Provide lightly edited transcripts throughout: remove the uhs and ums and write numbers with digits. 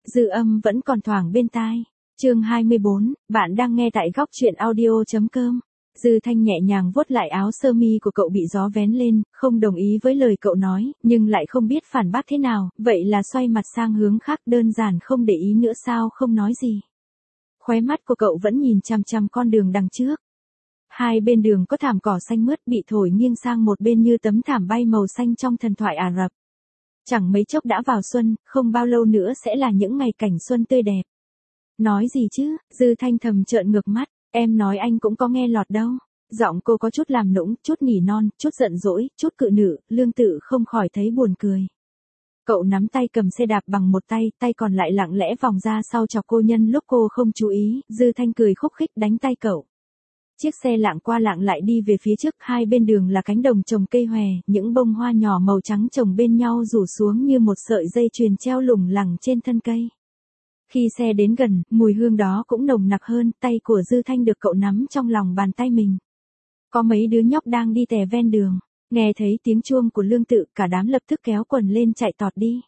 Dư âm vẫn còn thoảng bên tai. Chương 24, bạn đang nghe tại góc truyện audio.com. Dư Thanh nhẹ nhàng vuốt lại áo sơ mi của cậu bị gió vén lên, không đồng ý với lời cậu nói, nhưng lại không biết phản bác thế nào, vậy là xoay mặt sang hướng khác, đơn giản không để ý nữa sao không nói gì. Khóe mắt của cậu vẫn nhìn chằm chằm con đường đằng trước. Hai bên đường có thảm cỏ xanh mướt bị thổi nghiêng sang một bên như tấm thảm bay màu xanh trong thần thoại Ả Rập. Chẳng mấy chốc đã vào xuân, không bao lâu nữa sẽ là những ngày cảnh xuân tươi đẹp. Nói gì chứ, Dư Thanh thầm trợn ngược mắt, em nói anh cũng có nghe lọt đâu. Giọng cô có chút làm nũng, chút nỉ non, chút giận dỗi, chút cự nữ, Lương Tự không khỏi thấy buồn cười. Cậu nắm tay cầm xe đạp bằng một tay, tay còn lại lặng lẽ vòng ra sau chọc cô nhân lúc cô không chú ý, Dư Thanh cười khúc khích đánh tay cậu. Chiếc xe lạng qua lạng lại đi về phía trước, hai bên đường là cánh đồng trồng cây hòe, những bông hoa nhỏ màu trắng chồng bên nhau rủ xuống như một sợi dây chuyền treo lủng lẳng trên thân cây. Khi xe đến gần, mùi hương đó cũng nồng nặc hơn, tay của Dư Thanh được cậu nắm trong lòng bàn tay mình. Có mấy đứa nhóc đang đi tè ven đường, nghe thấy tiếng chuông của Lương Tự, cả đám lập tức kéo quần lên chạy tọt đi.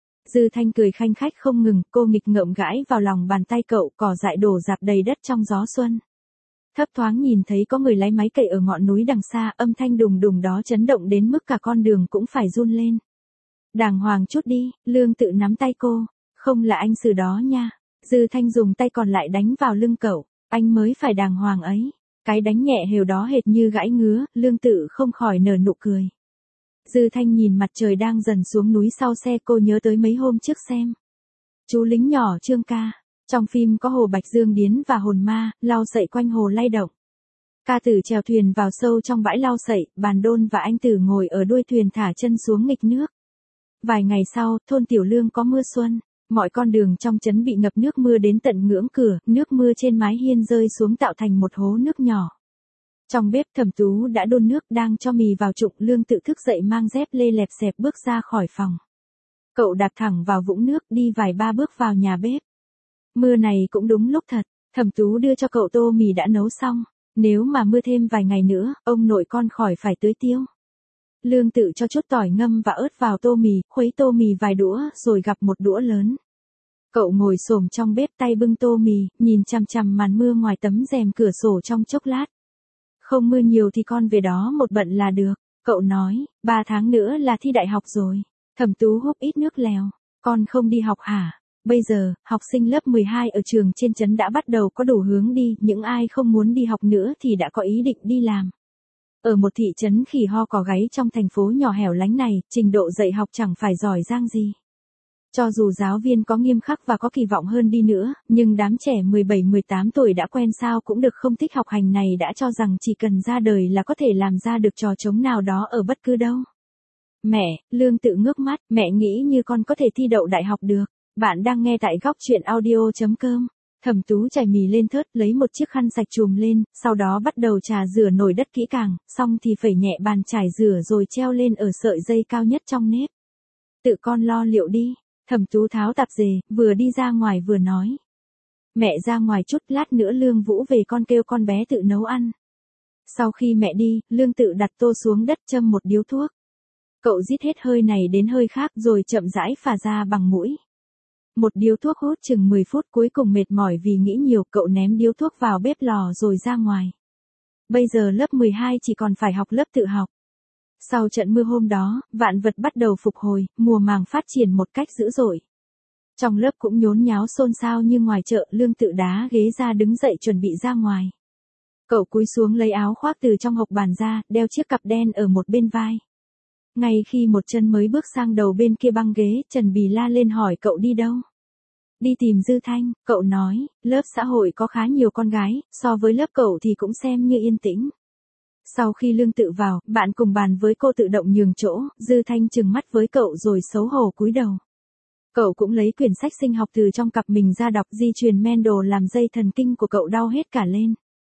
Dư Thanh cười khanh khách không ngừng, cô nghịch ngợm gãi vào lòng bàn tay cậu, cỏ dại đổ rạp đầy đất trong gió xuân. Thấp thoáng nhìn thấy có người lái máy cày ở ngọn núi đằng xa, âm thanh đùng đùng đó chấn động đến mức cả con đường cũng phải run lên. Đàng hoàng chút đi, Lương Tự nắm tay cô, không là anh xử đó nha. Dư Thanh dùng tay còn lại đánh vào lưng cậu, anh mới phải đàng hoàng ấy. Cái đánh nhẹ hều đó hệt như gãi ngứa, Lương Tự không khỏi nở nụ cười. Dư Thanh nhìn mặt trời đang dần xuống núi sau xe, cô nhớ tới mấy hôm trước xem Chú lính nhỏ Trương Ca. Trong phim có Hồ Bạch Dương Điến và hồn ma, lau sậy quanh hồ lay động. Ca Tử chèo thuyền vào sâu trong bãi lau sậy, Bàn Đôn và anh Tử ngồi ở đuôi thuyền thả chân xuống nghịch nước. Vài ngày sau, thôn Tiểu Lương có mưa xuân, mọi con đường trong trấn bị ngập nước mưa đến tận ngưỡng cửa, nước mưa trên mái hiên rơi xuống tạo thành một hố nước nhỏ. Trong bếp Thẩm Tú đã đun nước đang cho mì vào trụng, Lương Tự thức dậy mang dép lê lẹp xẹp bước ra khỏi phòng. Cậu đạp thẳng vào vũng nước, đi vài ba bước vào nhà bếp. Mưa này cũng đúng lúc thật, Thẩm Tú đưa cho cậu tô mì đã nấu xong, nếu mà mưa thêm vài ngày nữa, ông nội con khỏi phải tưới tiêu. Lương Tự cho chút tỏi ngâm và ớt vào tô mì, khuấy tô mì vài đũa rồi gặp một đũa lớn. Cậu ngồi xổm trong bếp tay bưng tô mì, nhìn chằm chằm màn mưa ngoài tấm rèm cửa sổ trong chốc lát. Không mưa nhiều thì con về đó một bận là được, cậu nói, 3 tháng nữa là thi đại học rồi. Thẩm Tú húp ít nước lèo, con không đi học hả? Bây giờ, học sinh lớp 12 ở trường trên trấn đã bắt đầu có đủ hướng đi, những ai không muốn đi học nữa thì đã có ý định đi làm. Ở một thị trấn khỉ ho cò gáy trong thành phố nhỏ hẻo lánh này, trình độ dạy học chẳng phải giỏi giang gì. Cho dù giáo viên có nghiêm khắc và có kỳ vọng hơn đi nữa, nhưng đám trẻ 17-18 tuổi đã quen sao cũng được không thích học hành này đã cho rằng chỉ cần ra đời là có thể làm ra được trò trống nào đó ở bất cứ đâu. Mẹ, Lương Tự ngước mắt, mẹ nghĩ như con có thể thi đậu đại học được. Bạn đang nghe tại góc truyện audio.com. Thẩm Tú chải mì lên thớt, lấy một chiếc khăn sạch chùm lên, sau đó bắt đầu trà rửa nồi đất kỹ càng, xong thì phẩy nhẹ bàn chải rửa rồi treo lên ở sợi dây cao nhất trong nếp. Tự con lo liệu đi. Thẩm Tú tháo tạp dề, vừa đi ra ngoài vừa nói. Mẹ ra ngoài chút, lát nữa Lương Vũ về con kêu con bé tự nấu ăn. Sau khi mẹ đi, Lương Tự đặt tô xuống đất châm một điếu thuốc. Cậu rít hết hơi này đến hơi khác rồi chậm rãi phả ra bằng mũi. Một điếu thuốc hút chừng 10 phút, cuối cùng mệt mỏi vì nghĩ nhiều, cậu ném điếu thuốc vào bếp lò rồi ra ngoài. Bây giờ lớp 12 chỉ còn phải học lớp tự học. Sau trận mưa hôm đó, vạn vật bắt đầu phục hồi, mùa màng phát triển một cách dữ dội. Trong lớp cũng nhốn nháo xôn xao như ngoài chợ, Lương Tự đá ghế ra đứng dậy chuẩn bị ra ngoài. Cậu cúi xuống lấy áo khoác từ trong hộc bàn ra, đeo chiếc cặp đen ở một bên vai. Ngay khi một chân mới bước sang đầu bên kia băng ghế, Trần Bì la lên hỏi cậu đi đâu. Đi tìm Dư Thanh, cậu nói, lớp xã hội có khá nhiều con gái, so với lớp cậu thì cũng xem như yên tĩnh. Sau khi Lương Tự vào, bạn cùng bàn với cô tự động nhường chỗ, Dư Thanh trừng mắt với cậu rồi xấu hổ cúi đầu. Cậu cũng lấy quyển sách sinh học từ trong cặp mình ra đọc, di truyền Mendel làm dây thần kinh của cậu đau hết cả lên.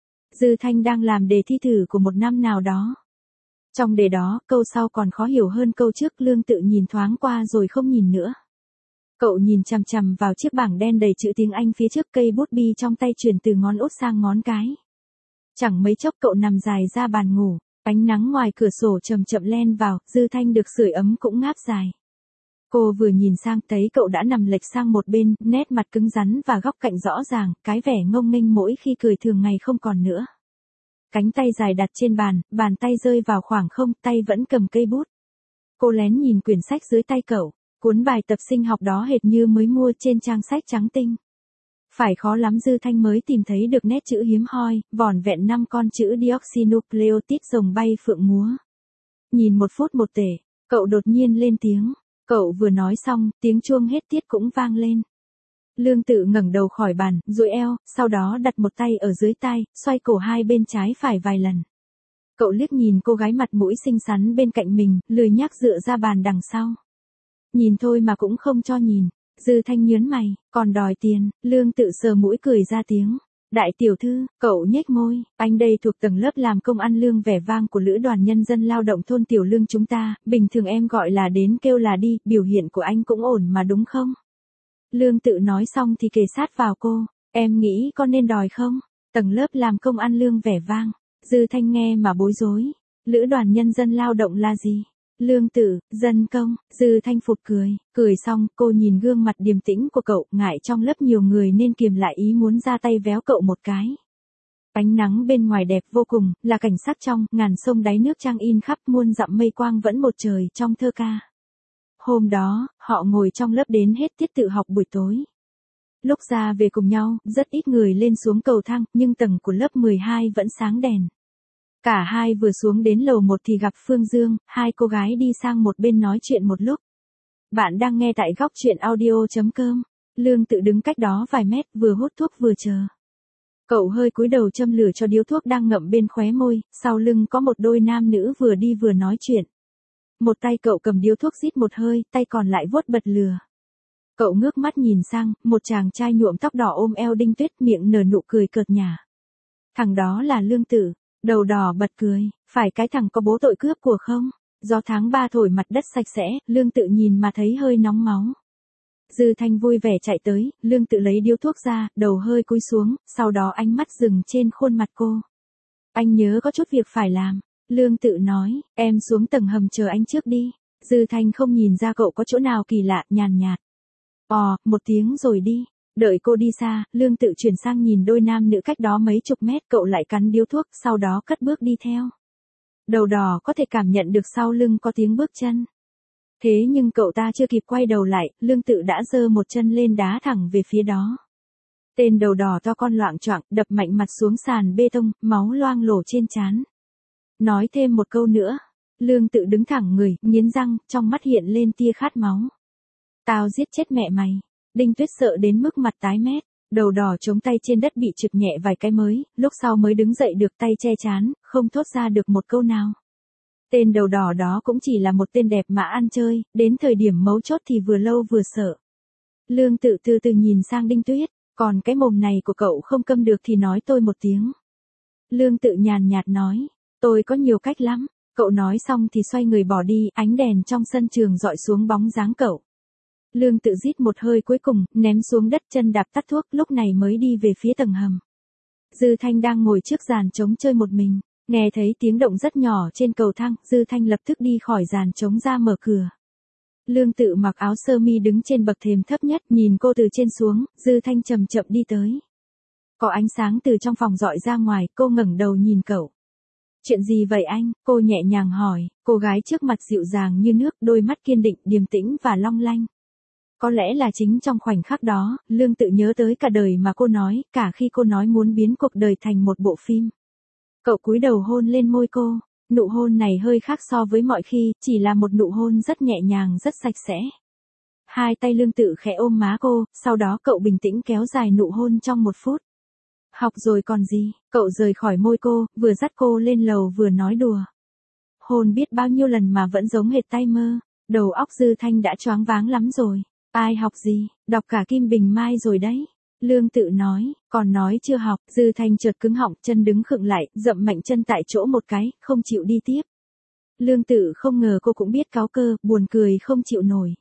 Dư Thanh đang làm đề thi thử của một năm nào đó. Trong đề đó, câu sau còn khó hiểu hơn câu trước, Lương Tự nhìn thoáng qua rồi không nhìn nữa. Cậu nhìn chằm chằm vào chiếc bảng đen đầy chữ tiếng Anh phía trước, cây bút bi trong tay chuyển từ ngón út sang ngón cái. Chẳng mấy chốc cậu nằm dài ra bàn ngủ, ánh nắng ngoài cửa sổ chậm chậm len vào, Dư Thanh được sưởi ấm cũng ngáp dài. Cô vừa nhìn sang thấy cậu đã nằm lệch sang một bên, nét mặt cứng rắn và góc cạnh rõ ràng, cái vẻ ngông nghênh mỗi khi cười thường ngày không còn nữa. Cánh tay dài đặt trên bàn, bàn tay rơi vào khoảng không, tay vẫn cầm cây bút. Cô lén nhìn quyển sách dưới tay cậu, cuốn bài tập sinh học đó hệt như mới mua trên trang sách trắng tinh. Phải khó lắm Dư Thanh mới tìm thấy được nét chữ hiếm hoi, vỏn vẹn 5 con chữ deoxynucleotide rồng bay phượng múa. Nhìn 1 phút 1 tể, cậu đột nhiên lên tiếng. Cậu vừa nói xong, tiếng chuông hết tiết cũng vang lên. Lương Tự ngẩng đầu khỏi bàn, duỗi eo, sau đó đặt một tay ở dưới tai, xoay cổ hai bên trái phải vài lần. Cậu liếc nhìn cô gái mặt mũi xinh xắn bên cạnh mình, lười nhác dựa ra bàn đằng sau. Nhìn thôi mà cũng không cho nhìn. Dư Thanh nhớn mày, còn đòi tiền. Lương Tự sờ mũi cười ra tiếng. Đại tiểu thư, cậu nhếch môi, anh đây thuộc tầng lớp làm công ăn lương vẻ vang của Lữ đoàn Nhân dân lao động thôn Tiểu Lương chúng ta, bình thường em gọi là đến kêu là đi, biểu hiện của anh cũng ổn mà đúng không? Lương Tự nói xong thì kề sát vào cô, em nghĩ con nên đòi không? Tầng lớp làm công ăn lương vẻ vang. Dư Thanh nghe mà bối rối. Lữ đoàn Nhân dân lao động là gì? Lương Tự, dân công. Dư Thanh phụt cười. Cười xong, cô nhìn gương mặt điềm tĩnh của cậu, ngại trong lớp nhiều người nên kiềm lại ý muốn ra tay véo cậu một cái. Ánh nắng bên ngoài đẹp vô cùng, là cảnh sắc trong, ngàn sông đáy nước trang in khắp muôn dặm mây quang vẫn một trời trong thơ ca. Hôm đó, họ ngồi trong lớp đến hết tiết tự học buổi tối. Lúc ra về cùng nhau, rất ít người lên xuống cầu thang, nhưng tầng của lớp 12 vẫn sáng đèn. Cả hai vừa xuống đến lầu 1 thì gặp Phương Dương, hai cô gái đi sang một bên nói chuyện một lúc. Bạn đang nghe tại góc truyện audio.com. Lương Tự đứng cách đó vài mét, vừa hút thuốc vừa chờ. Cậu hơi cúi đầu châm lửa cho điếu thuốc đang ngậm bên khóe môi, sau lưng có một đôi nam nữ vừa đi vừa nói chuyện. Một tay cậu cầm điếu thuốc rít một hơi, tay còn lại vuốt bật lửa. Cậu ngước mắt nhìn sang, một chàng trai nhuộm tóc đỏ ôm eo Đinh Tuyết, miệng nở nụ cười cợt nhả. Thằng đó là Lương Tự. Đầu đỏ bật cười, phải cái thằng có bố tội cướp của không? Gió tháng 3 thổi mặt đất sạch sẽ, Lương Tự nhìn mà thấy hơi nóng máu. Dư Thanh vui vẻ chạy tới, Lương Tự lấy điếu thuốc ra, đầu hơi cúi xuống, sau đó ánh mắt dừng trên khuôn mặt cô. Anh nhớ có chút việc phải làm. Lương Tự nói, em xuống tầng hầm chờ anh trước đi. Dư Thanh không nhìn ra cậu có chỗ nào kỳ lạ, nhàn nhạt. Một tiếng rồi đi. Đợi cô đi xa, Lương Tự chuyển sang nhìn đôi nam nữ cách đó mấy chục mét, cậu lại cắn điếu thuốc, sau đó cất bước đi theo. Đầu đỏ có thể cảm nhận được sau lưng có tiếng bước chân. Thế nhưng cậu ta chưa kịp quay đầu lại, Lương Tự đã giơ một chân lên đá thẳng về phía đó. Tên đầu đỏ to con loạng choạng, đập mạnh mặt xuống sàn bê tông, máu loang lổ trên trán. Nói thêm một câu nữa. Lương Tự đứng thẳng người, nghiến răng, trong mắt hiện lên tia khát máu. Tao giết chết mẹ mày. Đinh Tuyết sợ đến mức mặt tái mét, đầu đỏ chống tay trên đất bị trượt nhẹ vài cái mới, lúc sau mới đứng dậy được, tay che trán, không thốt ra được một câu nào. Tên đầu đỏ đó cũng chỉ là một tên đẹp mà ăn chơi, đến thời điểm mấu chốt thì vừa lâu vừa sợ. Lương Tự từ từ nhìn sang Đinh Tuyết, còn cái mồm này của cậu không câm được thì nói tôi một tiếng. Lương Tự nhàn nhạt nói, tôi có nhiều cách lắm. Cậu nói xong thì xoay người bỏ đi, ánh đèn trong sân trường dọi xuống bóng dáng cậu. Lương Tự rít một hơi cuối cùng, ném xuống đất, chân đạp tắt thuốc, lúc này mới đi về phía tầng hầm. Dư Thanh đang ngồi trước giàn trống chơi một mình, nghe thấy tiếng động rất nhỏ trên cầu thang, Dư Thanh lập tức đi khỏi giàn trống ra mở cửa. Lương Tự mặc áo sơ mi đứng trên bậc thềm thấp nhất, nhìn cô từ trên xuống, Dư Thanh chậm chậm đi tới. Có ánh sáng từ trong phòng dọi ra ngoài, cô ngẩng đầu nhìn cậu. Chuyện gì vậy anh? Cô nhẹ nhàng hỏi, cô gái trước mặt dịu dàng như nước, đôi mắt kiên định, điềm tĩnh và long lanh. Có lẽ là chính trong khoảnh khắc đó, Lương Tự nhớ tới cả đời mà cô nói, cả khi cô nói muốn biến cuộc đời thành một bộ phim. Cậu cúi đầu hôn lên môi cô, nụ hôn này hơi khác so với mọi khi, chỉ là một nụ hôn rất nhẹ nhàng, rất sạch sẽ. Hai tay Lương Tự khẽ ôm má cô, sau đó cậu bình tĩnh kéo dài nụ hôn trong 1 phút. Học rồi còn gì, cậu rời khỏi môi cô, vừa dắt cô lên lầu vừa nói đùa. Hôn biết bao nhiêu lần mà vẫn giống hệt tay mơ, đầu óc Dư Thanh đã choáng váng lắm rồi. Ai học gì, đọc cả Kim Bình Mai rồi đấy. Lương Tự nói, còn nói chưa học, Dư Thanh chợt cứng họng, chân đứng khựng lại, dậm mạnh chân tại chỗ một cái, không chịu đi tiếp. Lương Tự không ngờ cô cũng biết cáu cơ, buồn cười không chịu nổi.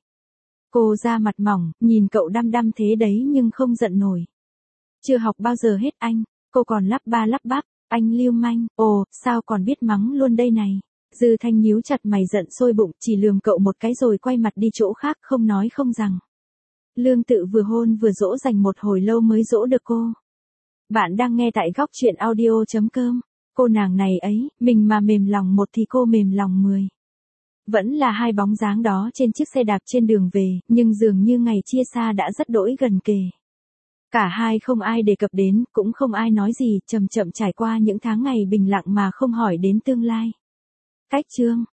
Cô ra mặt mỏng, nhìn cậu đăm đăm thế đấy nhưng không giận nổi. Chưa học bao giờ hết anh, cô còn lắp ba lắp bắp, anh lưu manh, ồ, sao còn biết mắng luôn đây này. Dư Thanh nhíu chặt mày giận sôi bụng, chỉ lườm cậu một cái rồi quay mặt đi chỗ khác không nói không rằng. Lương Tự vừa hôn vừa dỗ dành một hồi lâu mới dỗ được cô. Bạn đang nghe tại góc truyện audio.com. Cô nàng này ấy, mình mà mềm lòng một thì cô mềm lòng 10. Vẫn là hai bóng dáng đó trên chiếc xe đạp trên đường về, nhưng dường như ngày chia xa đã rất đỗi gần kề. Cả hai không ai đề cập đến, cũng không ai nói gì, chậm chậm trải qua những tháng ngày bình lặng mà không hỏi đến tương lai. Cách chương